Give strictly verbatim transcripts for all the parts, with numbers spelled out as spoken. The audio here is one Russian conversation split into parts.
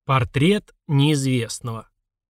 Портрет неизвестного.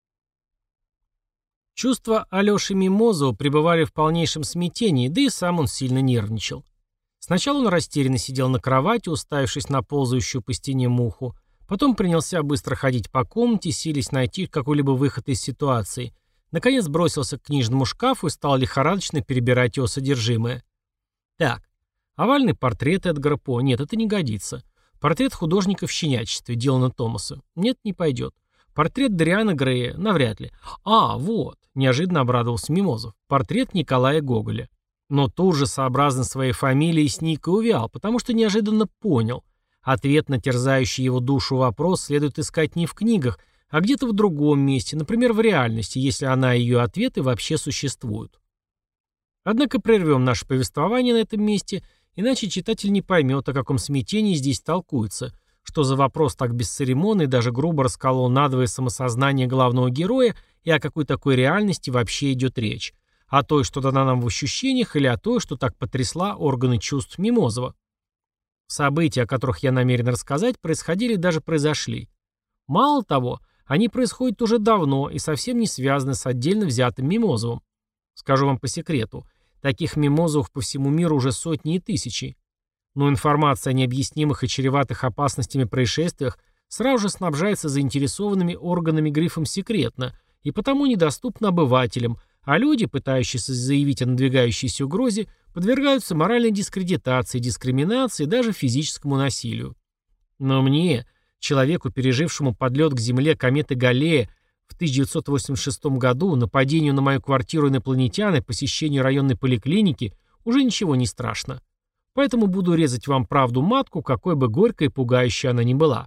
Чувства Алёши Мимозова пребывали в полнейшем смятении, да и сам он сильно нервничал. Сначала он растерянно сидел на кровати, уставившись на ползающую по стене муху, потом принялся быстро ходить по комнате, силясь найти какой-либо выход из ситуации. Наконец бросился к книжному шкафу и стал лихорадочно перебирать его содержимое. Так, овальный портрет Эдгара По. Нет, это не годится. Портрет художника в щенячестве Дилана Томаса. Нет, не пойдет. Портрет Дориана Грея. Навряд ли. А, вот. Неожиданно обрадовался Мимозов. Портрет Николая Гоголя. Но тут же, сообразно своей фамилией, сник и увял, потому что неожиданно понял. Ответ на терзающий его душу вопрос следует искать не в книгах, а где-то в другом месте, например, в реальности, если она и ее ответы вообще существуют. Однако прервем наше повествование на этом месте, иначе читатель не поймет, о каком смятении здесь толкуется, что за вопрос так бесцеремонно и даже грубо расколол надвое самосознание главного героя и о какой такой реальности вообще идет речь. О той, что дана нам в ощущениях, или о той, что так потрясла органы чувств Мимозова. События, о которых я намерен рассказать, происходили и даже произошли. Мало того, они происходят уже давно и совсем не связаны с отдельно взятым Мимозовым. Скажу вам по секрету, таких Мимозовых по всему миру уже сотни и тысячи. Но информация о необъяснимых и чреватых опасностями происшествиях сразу же снабжается заинтересованными органами грифом «секретно» и потому недоступна обывателям, а люди, пытающиеся заявить о надвигающейся угрозе, подвергаются моральной дискредитации, дискриминации и даже физическому насилию. Но мне, человеку, пережившему подлет к Земле кометы Галлея в тысяча девятьсот восемьдесят шестом году, нападению на мою квартиру инопланетян и посещению районной поликлиники, уже ничего не страшно. Поэтому буду резать вам правду матку, какой бы горькой и пугающей она ни была.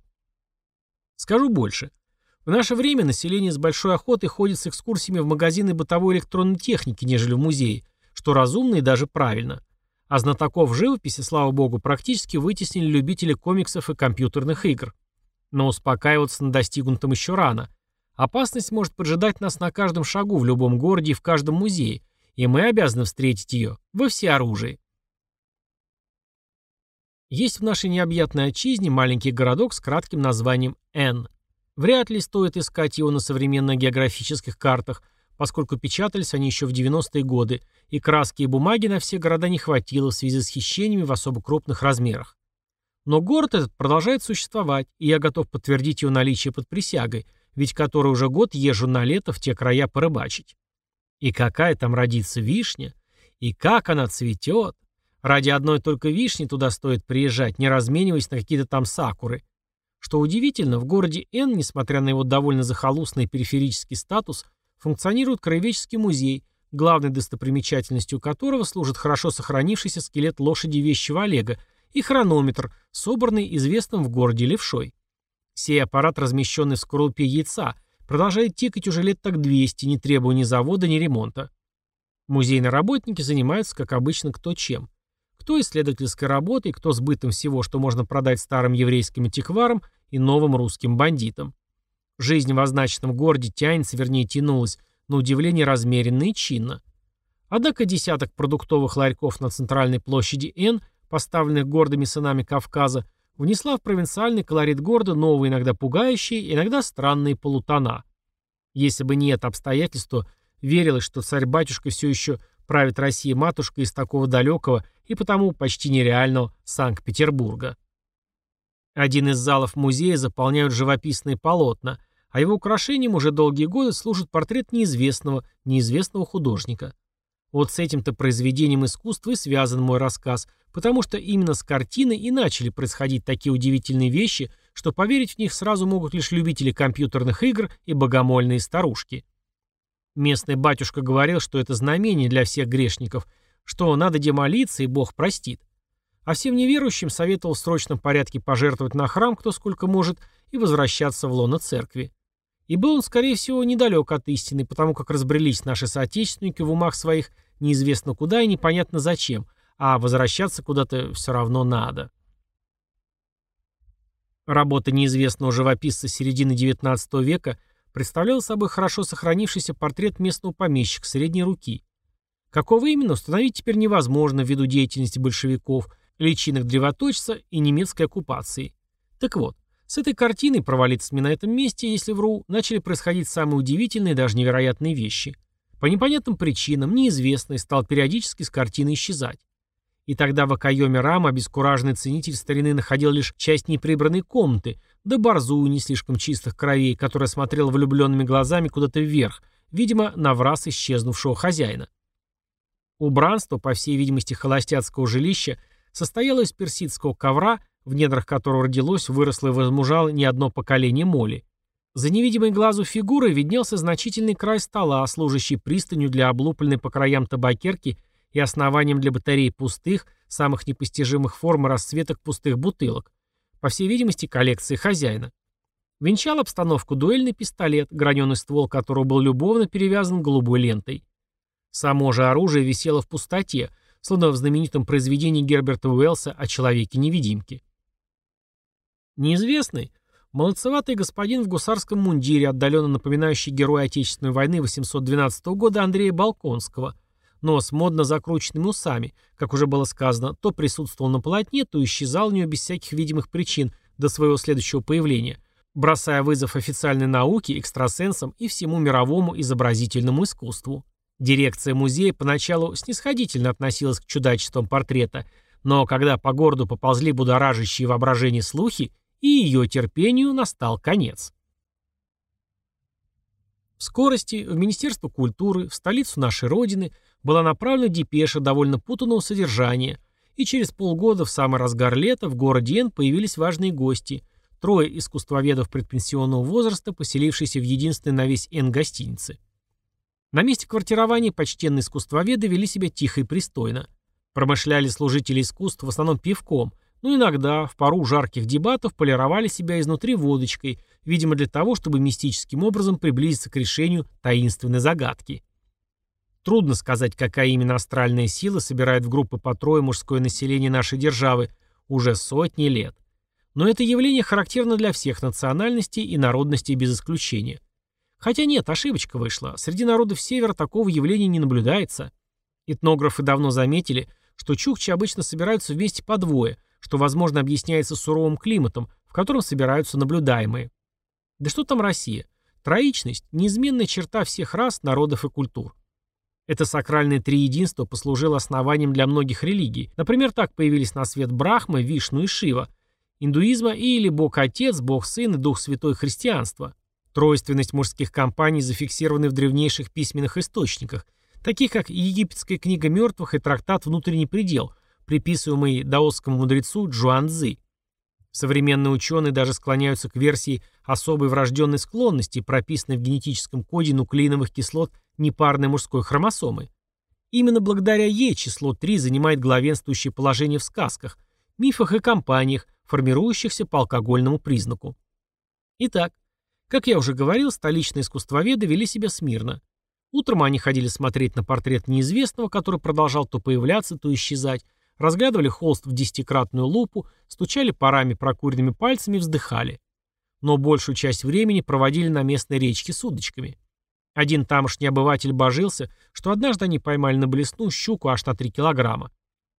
Скажу больше. В наше время население с большой охотой ходит с экскурсиями в магазины бытовой электронной техники, нежели в музеи, что разумно и даже правильно. А знатоков живописи, слава богу, практически вытеснили любители комиксов и компьютерных игр. Но успокаиваться на достигнутом еще рано. Опасность может поджидать нас на каждом шагу в любом городе и в каждом музее, и мы обязаны встретить ее во всеоружии. Есть в нашей необъятной отчизне маленький городок с кратким названием Н. Вряд ли стоит искать его на современных географических картах, поскольку печатались они еще в девяностые годы, и краски и бумаги на все города не хватило в связи с хищениями в особо крупных размерах. Но город этот продолжает существовать, и я готов подтвердить его наличие под присягой, ведь который уже год езжу на лето в те края порыбачить. И какая там родится вишня, и как она цветет. Ради одной только вишни туда стоит приезжать, не размениваясь на какие-то там сакуры. Что удивительно, в городе Н, несмотря на его довольно захолустный периферический статус, функционирует краеведческий музей, главной достопримечательностью которого служит хорошо сохранившийся скелет лошади вещего Олега и хронометр, собранный известным в городе левшой. Сей аппарат, размещенный в скорлупе яйца, продолжает тикать уже лет так двести, не требуя ни завода, ни ремонта. Музейные работники занимаются, как обычно, кто чем. Кто исследовательской работой, кто сбытом всего, что можно продать старым еврейским антикварам и новым русским бандитам. Жизнь в означенном городе тянется, вернее тянулась, на удивление размеренно и чинно. Однако десяток продуктовых ларьков на центральной площади Н, поставленных гордыми сынами Кавказа, внесла в провинциальный колорит города новые, иногда пугающие, иногда странные полутона. Если бы не это обстоятельство, верилось, что царь-батюшка все еще правит Россией матушка из такого далекого и потому почти нереального Санкт-Петербурга. Один из залов музея заполняют живописные полотна, а его украшением уже долгие годы служит портрет неизвестного, неизвестного художника. Вот с этим-то произведением искусства и связан мой рассказ, потому что именно с картины и начали происходить такие удивительные вещи, что поверить в них сразу могут лишь любители компьютерных игр и богомольные старушки. Местный батюшка говорил, что это знамение для всех грешников, что надо демолиться, и Бог простит. А всем неверующим советовал в срочном порядке пожертвовать на храм кто сколько может и возвращаться в лоно церкви. И был он, скорее всего, недалек от истины, потому как разбрелись наши соотечественники в умах своих неизвестно куда и непонятно зачем, а возвращаться куда-то все равно надо. Работа неизвестного живописца середины девятнадцатого века представлял собой хорошо сохранившийся портрет местного помещика средней руки. Какого именно, установить теперь невозможно ввиду деятельности большевиков, личинок древоточца и немецкой оккупации. Так вот, С этой картиной, провалиться мне на этом месте, если вру, начали происходить самые удивительные и даже невероятные вещи. По непонятным причинам, неизвестный стал периодически с картины исчезать. И тогда в окоеме рамы обескураженный ценитель старины находил лишь часть неприбранной комнаты, да борзую не слишком чистых кровей, которая смотрела влюбленными глазами куда-то вверх, видимо, на враз исчезнувшего хозяина. Убранство, по всей видимости, холостяцкого жилища, состояло из персидского ковра, в недрах которого родилось, выросло и возмужало не одно поколение моли. За невидимой глазу фигурой виднелся значительный край стола, служащий пристанью для облупленной по краям табакерки и основанием для батарей пустых, самых непостижимых форм и расцветок пустых бутылок, по всей видимости, коллекции хозяина. Венчал обстановку дуэльный пистолет, граненый ствол которого был любовно перевязан голубой лентой. Само же оружие висело в пустоте, словно в знаменитом произведении Герберта Уэллса о человеке-невидимке. Неизвестный, молодцеватый господин в гусарском мундире, отдаленно напоминающий героя Отечественной войны восемьсот двенадцатого года Андрея Болконского, но с модно закрученными усами, как уже было сказано, то присутствовал на полотне, то исчезал у нее без всяких видимых причин до своего следующего появления, бросая вызов официальной науке, экстрасенсам и всему мировому изобразительному искусству. Дирекция музея поначалу снисходительно относилась к чудачествам портрета, но когда по городу поползли будоражащие воображение слухи, и ее терпению настал конец. В скорости в Министерство культуры, в столицу нашей Родины, была направлена депеша довольно путанного содержания, и через полгода в самый разгар лета в городе Н появились важные гости, трое искусствоведов предпенсионного возраста, поселившиеся в единственной на весь Н гостинице. На месте квартирования почтенные искусствоведы вели себя тихо и пристойно. Промышляли служители искусств в основном пивком, но иногда, в пару жарких дебатов, полировали себя изнутри водочкой, видимо для того, чтобы мистическим образом приблизиться к решению таинственной загадки. Трудно сказать, какая именно астральная сила собирает в группы по трое мужское население нашей державы уже сотни лет. Но это явление характерно для всех национальностей и народностей без исключения. Хотя нет, ошибочка вышла. Среди народов Севера такого явления не наблюдается. Этнографы давно заметили, что чукчи обычно собираются вместе по двое, что, возможно, объясняется суровым климатом, в котором собираются наблюдаемые. Да что там Россия? Троичность – неизменная черта всех рас, народов и культур. Это сакральное триединство послужило основанием для многих религий. Например, так появились на свет Брахма, Вишну и Шива, индуизма или Бог-Отец, Бог-Сын и Дух Святой христианства. Тройственность мужских компаний зафиксированы в древнейших письменных источниках, таких как Египетская книга мертвых и трактат «Внутренний предел», приписываемый даосскому мудрецу Чжуанцзы. Современные ученые даже склоняются к версии особой врожденной склонности, прописанной в генетическом коде нуклеиновых кислот непарной мужской хромосомы. Именно благодаря ей число три занимает главенствующее положение в сказках, мифах и компаниях, формирующихся по алкогольному признаку. Итак, как я уже говорил, столичные искусствоведы вели себя смирно. Утром они ходили смотреть на портрет неизвестного, который продолжал то появляться, то исчезать, разглядывали холст в десятикратную лупу, стучали парами прокуренными пальцами и вздыхали. Но большую часть времени проводили на местной речке с удочками. Один тамошний обыватель божился, что однажды они поймали на блесну щуку аж на три килограмма.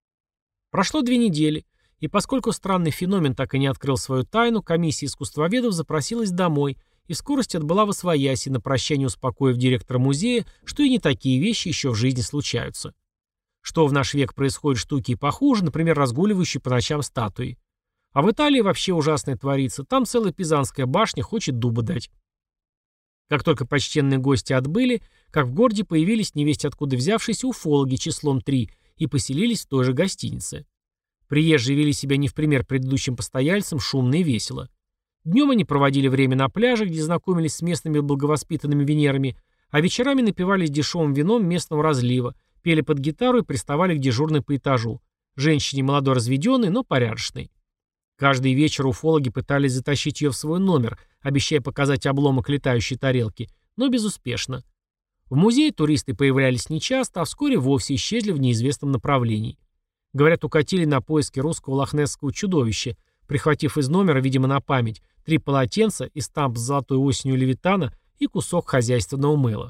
Прошло две недели, и поскольку странный феномен так и не открыл свою тайну, комиссия искусствоведов запросилась домой и в скорости отбыла восвояси, на прощание успокоив директора музея, что и не такие вещи еще в жизни случаются. Что в наш век происходят штуки и похуже, например, разгуливающие по ночам статуи. А в Италии вообще ужасное творится, там целая Пизанская башня хочет дуба дать. Как только почтенные гости отбыли, как в городе появились невесть откуда взявшиеся уфологи числом три и поселились в той же гостинице. Приезжие вели себя не в пример предыдущим постояльцам шумно и весело. Днем они проводили время на пляже, где знакомились с местными благовоспитанными венерами, а вечерами напивались дешевым вином местного разлива, пели под гитару и приставали к дежурной по этажу, женщине молодой разведенной, но порядочной. Каждый вечер уфологи пытались затащить ее в свой номер, обещая показать обломок летающей тарелки, но безуспешно. В музее туристы появлялись нечасто, а вскоре вовсе исчезли в неизвестном направлении. Говорят, укатили на поиски русского лохнесского чудовища, прихватив из номера, видимо, на память, три полотенца и стамп с золотой осенью Левитана и кусок хозяйственного мыла.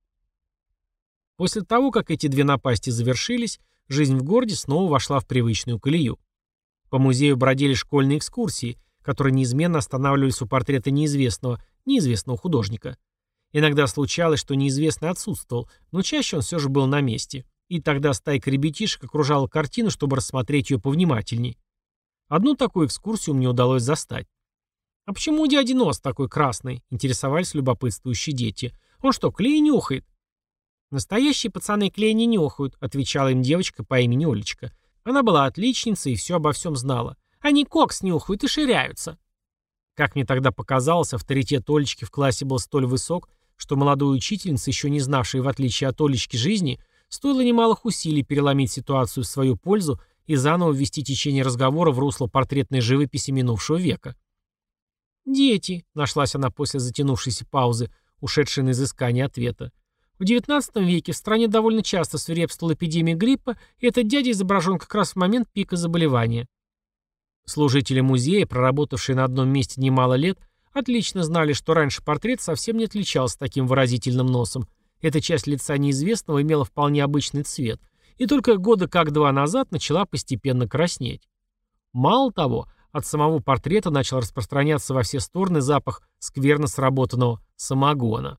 После того, как эти две напасти завершились, жизнь в городе снова вошла в привычную колею. По музею бродили школьные экскурсии, которые неизменно останавливались у портрета неизвестного, неизвестного художника. Иногда случалось, что неизвестный отсутствовал, но чаще он все же был на месте. И тогда стайка ребятишек окружала картину, чтобы рассмотреть ее повнимательней. Одну такую экскурсию мне удалось застать. «А почему у дяди нос такой красный?» — интересовались любопытствующие дети. «Он что, клей нюхает?» «Настоящие пацаны клей не нюхают», — отвечала им девочка по имени Олечка. Она была отличницей и все обо всем знала. «Они кокс нюхают и ширяются». Как мне тогда показалось, авторитет Олечки в классе был столь высок, что молодой учительнице, еще не знавшей в отличие от Олечки жизни, стоило немалых усилий переломить ситуацию в свою пользу и заново ввести течение разговора в русло портретной живописи минувшего века. «Дети», — нашлась она после затянувшейся паузы, ушедшей на изыскание ответа. «В девятнадцатом веке в стране довольно часто свирепствовала эпидемия гриппа, и этот дядя изображен как раз в момент пика заболевания». Служители музея, проработавшие на одном месте немало лет, отлично знали, что раньше портрет совсем не отличался таким выразительным носом. Эта часть лица неизвестного имела вполне обычный цвет, и только года как два назад начала постепенно краснеть. Мало того, от самого портрета начал распространяться во все стороны запах скверно сработанного самогона.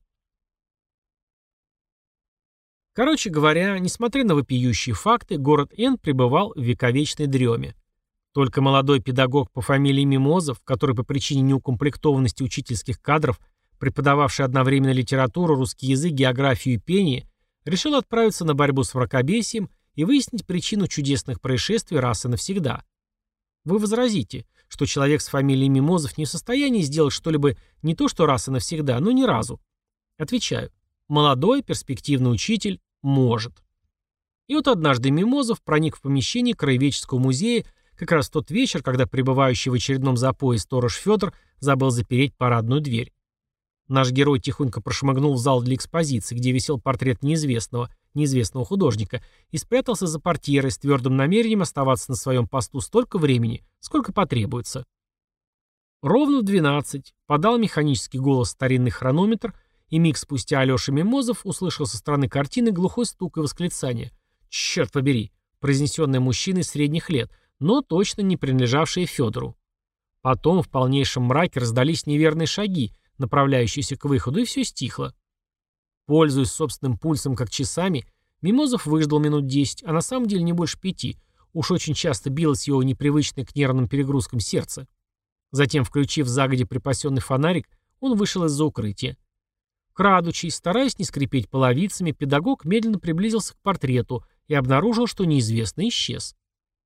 Короче говоря, несмотря на вопиющие факты, город Н пребывал в вековечной дреме. Только молодой педагог по фамилии Мимозов, который по причине неукомплектованности учительских кадров, преподававший одновременно литературу, русский язык, географию и пение, решил отправиться на борьбу с мракобесием и выяснить причину чудесных происшествий раз и навсегда. Вы возразите, что человек с фамилией Мимозов не в состоянии сделать что-либо не то что раз и навсегда, но ни разу. Отвечаю, молодой перспективный учитель может. И вот однажды Мимозов проник в помещение Краеведческого музея как раз в тот вечер, когда пребывающий в очередном запое сторож Федор забыл запереть парадную дверь. Наш герой тихонько прошмыгнул в зал для экспозиции, где висел портрет неизвестного, неизвестного художника, и спрятался за портьерой с твердым намерением оставаться на своем посту столько времени, сколько потребуется. Ровно в двенадцать подал механический голос старинный хронометр, и миг спустя Алеша Мимозов услышал со стороны картины глухой стук и восклицание. «Черт побери!», произнесенное мужчиной средних лет, но точно не принадлежавшее Федору. Потом в полнейшем мраке раздались неверные шаги, направляющиеся к выходу, и все стихло. Пользуясь собственным пульсом как часами, Мимозов выждал минут десять, а на самом деле не больше пяти. Уж очень часто билось его непривычное к нервным перегрузкам сердце. Затем, включив загодя припасенный фонарик, он вышел из-за укрытия. Крадучись, стараясь не скрипеть половицами, педагог медленно приблизился к портрету и обнаружил, что неизвестный исчез.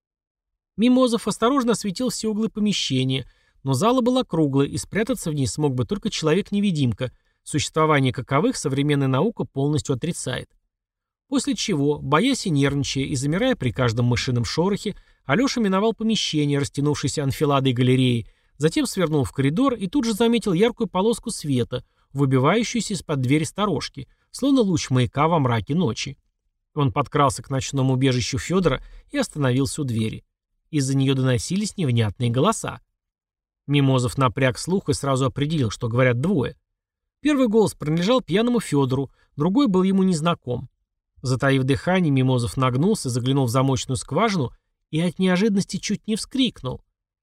Мимозов осторожно осветил все углы помещения, но зала была круглая, и спрятаться в ней смог бы только человек-невидимка, существование каковых современная наука полностью отрицает. После чего, боясь и нервничая и замирая при каждом мышином шорохе, Алеша миновал помещение, растянувшееся анфиладой галереи, затем свернул в коридор и тут же заметил яркую полоску света, выбивающуюся из-под двери сторожки, словно луч маяка во мраке ночи. Он подкрался к ночному убежищу Федора и остановился у двери. Из-за нее доносились невнятные голоса. Мимозов напряг слух и сразу определил, что говорят двое. Первый голос принадлежал пьяному Федору, другой был ему незнаком. Затаив дыхание, Мимозов нагнулся, заглянул в замочную скважину и от неожиданности чуть не вскрикнул.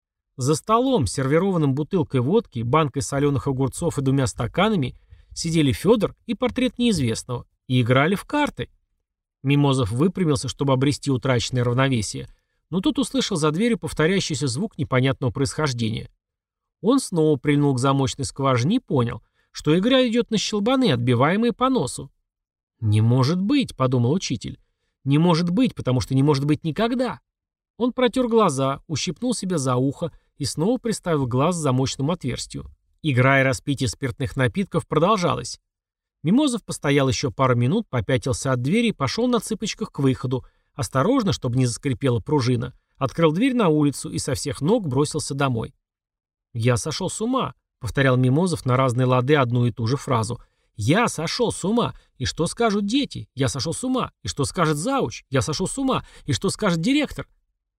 За столом, сервированным бутылкой водки, банкой соленых огурцов и двумя стаканами, сидели Федор и портрет неизвестного и играли в карты. Мимозов выпрямился, чтобы обрести утраченное равновесие, но тут услышал за дверью повторяющийся звук непонятного происхождения. Он снова прильнул к замочной скважине и понял, что игра идет на щелбаны, отбиваемые по носу. «Не может быть», — подумал учитель. «Не может быть, потому что не может быть никогда». Он протер глаза, ущипнул себя за ухо и снова приставил глаз к замочному отверстию. Игра и распитие спиртных напитков продолжалась. Мимозов постоял еще пару минут, попятился от двери и пошел на цыпочках к выходу, осторожно, чтобы не заскрипела пружина, открыл дверь на улицу и со всех ног бросился домой. «Я сошел с ума», — повторял Мимозов на разные лады одну и ту же фразу. «Я сошел с ума. И что скажут дети? Я сошел с ума. И что скажет зауч? Я сошел с ума. И что скажет директор?»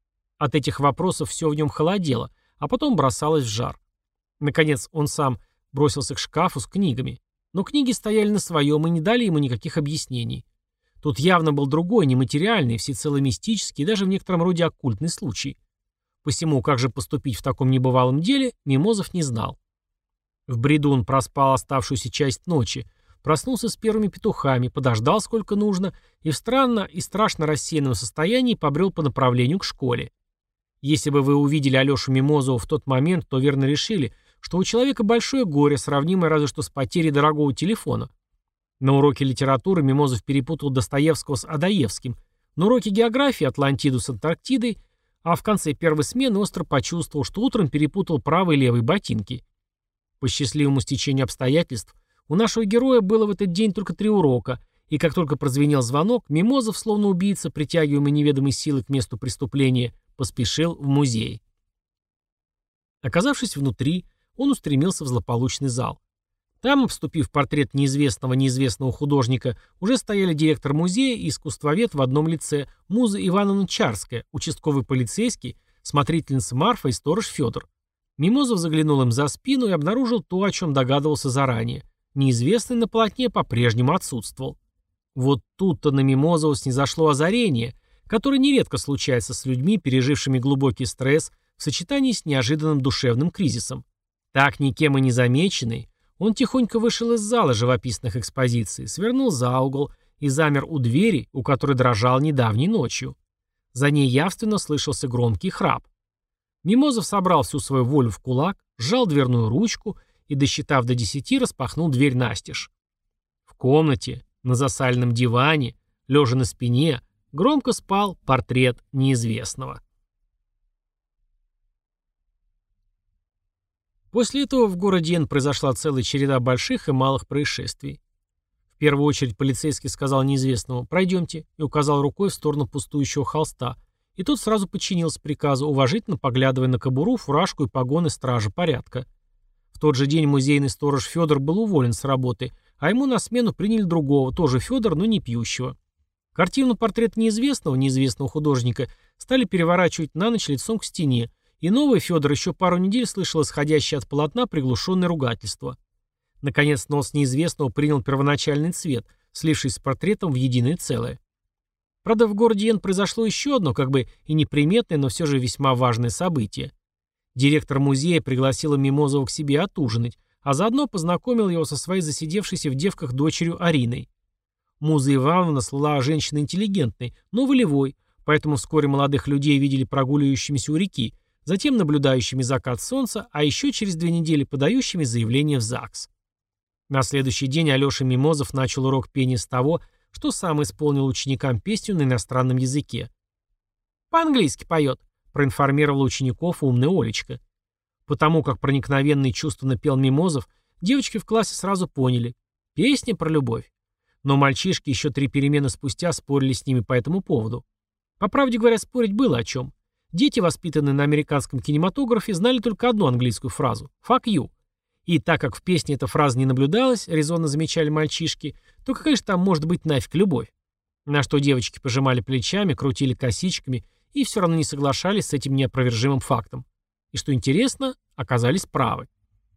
От этих вопросов все в нем холодело, а потом бросалось в жар. Наконец он сам бросился к шкафу с книгами. Но книги стояли на своем и не дали ему никаких объяснений. Тут явно был другой, нематериальный, всецело мистический и даже в некотором роде оккультный случай. Посему, как же поступить в таком небывалом деле, Мимозов не знал. В бреду он проспал оставшуюся часть ночи, проснулся с первыми петухами, подождал сколько нужно и в странно и страшно рассеянном состоянии побрел по направлению к школе. Если бы вы увидели Алешу Мимозова в тот момент, то верно решили, что у человека большое горе, сравнимое разве что с потерей дорогого телефона. На уроке литературы Мимозов перепутал Достоевского с Адаевским, на уроке географии Атлантиду с Антарктидой, а в конце первой смены остро почувствовал, что утром перепутал правые и левые ботинки. По счастливому стечению обстоятельств, у нашего героя было в этот день только три урока, и как только прозвенел звонок, Мимозов, словно убийца, притягиваемый неведомой силой к месту преступления, поспешил в музей. Оказавшись внутри, он устремился в злополучный зал. Там, обступив портрет неизвестного неизвестного художника, уже стояли директор музея и искусствовед в одном лице, Муза Ивановна Чарская, участковый полицейский, смотрительница Марфа и сторож Федор. Мимозов заглянул им за спину и обнаружил то, о чем догадывался заранее. Неизвестный на полотне по-прежнему отсутствовал. Вот тут-то на Мимозова снизошло озарение, которое нередко случается с людьми, пережившими глубокий стресс в сочетании с неожиданным душевным кризисом. Так, никем и не замеченный, он тихонько вышел из зала живописных экспозиций, свернул за угол и замер у двери, у которой дрожал недавней ночью. За ней явственно слышался громкий храп. Мимозов собрал всю свою волю в кулак, сжал дверную ручку и, досчитав до десяти, распахнул дверь настежь. В комнате, на засаленном диване, лежа на спине, громко спал портрет неизвестного. После этого в городе Н произошла целая череда больших и малых происшествий. В первую очередь полицейский сказал неизвестному «пройдемте» и указал рукой в сторону пустующего холста, и тот сразу подчинился приказу, уважительно поглядывая на кобуру, фуражку и погоны стража порядка. В тот же день музейный сторож Федор был уволен с работы, а ему на смену приняли другого, тоже Федор, но не пьющего. Картину «Портрет неизвестного», неизвестного художника, стали переворачивать на ночь лицом к стене, и новый Федор еще пару недель слышал исходящее от полотна приглушенное ругательство. Наконец нос неизвестного принял первоначальный цвет, слившись с портретом в единое целое. Правда, в городе Н произошло еще одно, как бы и неприметное, но все же весьма важное событие. Директор музея пригласила Мимозова к себе отужинать, а заодно познакомил его со своей засидевшейся в девках дочерью Ариной. Муза Ивановна слыла женщиной интеллигентной, но волевой, поэтому вскоре молодых людей видели прогуливающимися у реки, затем наблюдающими закат солнца, а еще через две недели подающими заявление в ЗАГС. На следующий день Алеша Мимозов начал урок пения с того, что сам исполнил ученикам песню на иностранном языке. «По-английски поет», — проинформировала учеников умная Олечка. Потому как проникновенные чувства напел Мимозов, девочки в классе сразу поняли — песня про любовь. Но мальчишки еще три перемены спустя спорили с ними по этому поводу. По правде говоря, спорить было о чем. Дети, воспитанные на американском кинематографе, знали только одну английскую фразу — «fuck you». И так как в песне эта фраза не наблюдалась, резонно замечали мальчишки, то какая же там может быть нафиг любовь? На что девочки пожимали плечами, крутили косичками и все равно не соглашались с этим неопровержимым фактом. И что интересно, оказались правы.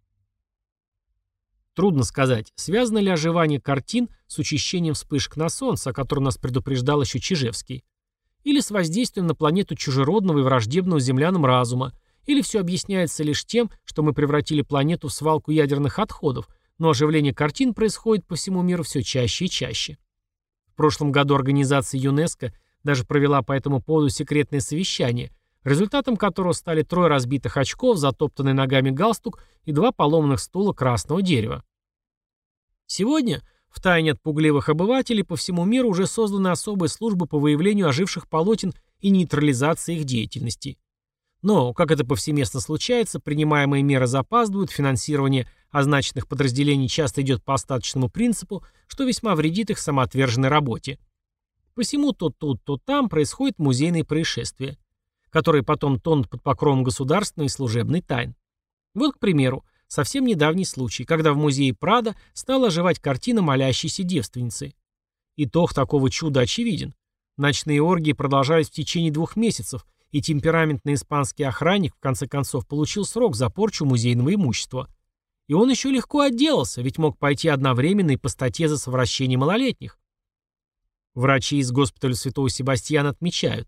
Трудно сказать, связано ли оживание картин с учащением вспышек на солнце, о котором нас предупреждал еще Чижевский, или с воздействием на планету чужеродного и враждебного землянам разума, или все объясняется лишь тем, что мы превратили планету в свалку ядерных отходов, но оживление картин происходит по всему миру все чаще и чаще. В прошлом году организация ЮНЕСКО даже провела по этому поводу секретное совещание, результатом которого стали трое разбитых очков, затоптанный ногами галстук и два поломанных стула красного дерева. Сегодня, втайне от пугливых обывателей, по всему миру уже созданы особые службы по выявлению оживших полотен и нейтрализации их деятельности. Но, как это повсеместно случается, принимаемые меры запаздывают, финансирование означенных подразделений часто идет по остаточному принципу, что весьма вредит их самоотверженной работе. Посему то тут, то там происходят музейные происшествия, которые потом тонут под покровом государственной и служебной тайн. Вот, к примеру, совсем недавний случай, когда в музее Прадо стала оживать картина молящейся девственницы. Итог такого чуда очевиден. Ночные оргии продолжались в течение двух месяцев, и темпераментный испанский охранник в конце концов получил срок за порчу музейного имущества. И он еще легко отделался, ведь мог пойти одновременно и по статье за совращение малолетних. Врачи из госпиталя Святого Себастьяна отмечают,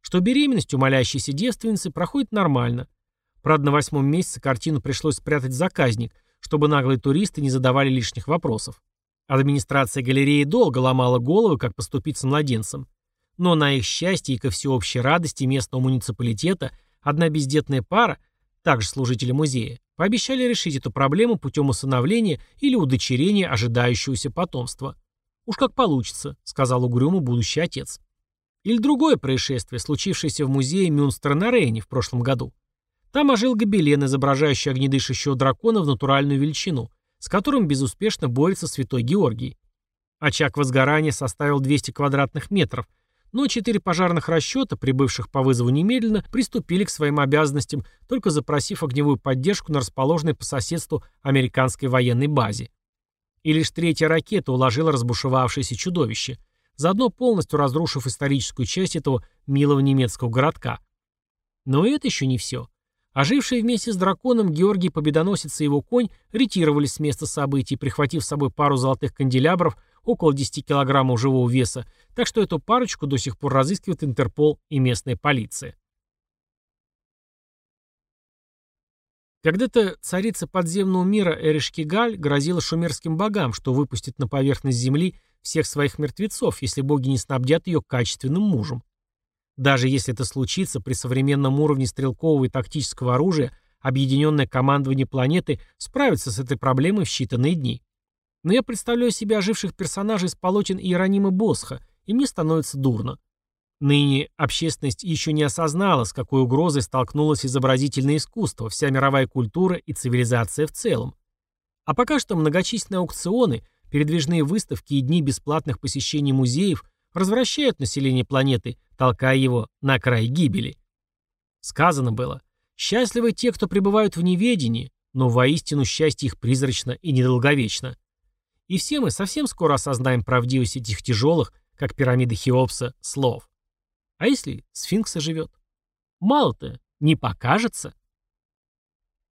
что беременность у молящейся девственницы проходит нормально. Правда, на восьмом месяце картину пришлось спрятать в заказник, чтобы наглые туристы не задавали лишних вопросов. Администрация галереи долго ломала головы, как поступить с младенцем. Но на их счастье и ко всеобщей радости местного муниципалитета одна бездетная пара, также служители музея, пообещали решить эту проблему путем усыновления или удочерения ожидающегося потомства. «Уж как получится», — сказал угрюмо будущий отец. Или другое происшествие, случившееся в музее Мюнстера на Рейне в прошлом году. Там ожил гобелен, изображающий огнедышащего дракона в натуральную величину, с которым безуспешно борется святой Георгий. Очаг возгорания составил двести квадратных метров, но четыре пожарных расчета, прибывших по вызову немедленно, приступили к своим обязанностям, только запросив огневую поддержку на расположенной по соседству американской военной базе. И лишь третья ракета уложила разбушевавшееся чудовище, заодно полностью разрушив историческую часть этого милого немецкого городка. Но и это еще не все. Ожившие вместе с драконом Георгий Победоносец и его конь ретировались с места событий, прихватив с собой пару золотых канделябров около десяти килограммов живого веса, так что эту парочку до сих пор разыскивает Интерпол и местная полиция. Когда-то царица подземного мира Эришкигаль грозила шумерским богам, что выпустит на поверхность земли всех своих мертвецов, если боги не снабдят ее качественным мужем. Даже если это случится, при современном уровне стрелкового и тактического оружия объединенное командование планеты справится с этой проблемой в считанные дни. Но я представляю себе оживших персонажей с полотен Иеронима Босха, и мне становится дурно. Ныне общественность еще не осознала, с какой угрозой столкнулось изобразительное искусство, вся мировая культура и цивилизация в целом. А пока что многочисленные аукционы, передвижные выставки и дни бесплатных посещений музеев развращают население планеты, толкая его на край гибели. Сказано было: «Счастливы те, кто пребывают в неведении, но воистину счастье их призрачно и недолговечно». И все мы совсем скоро осознаем правдивость этих тяжелых, как пирамида Хеопса, слов. А если сфинкс оживет? Мало-то, не покажется.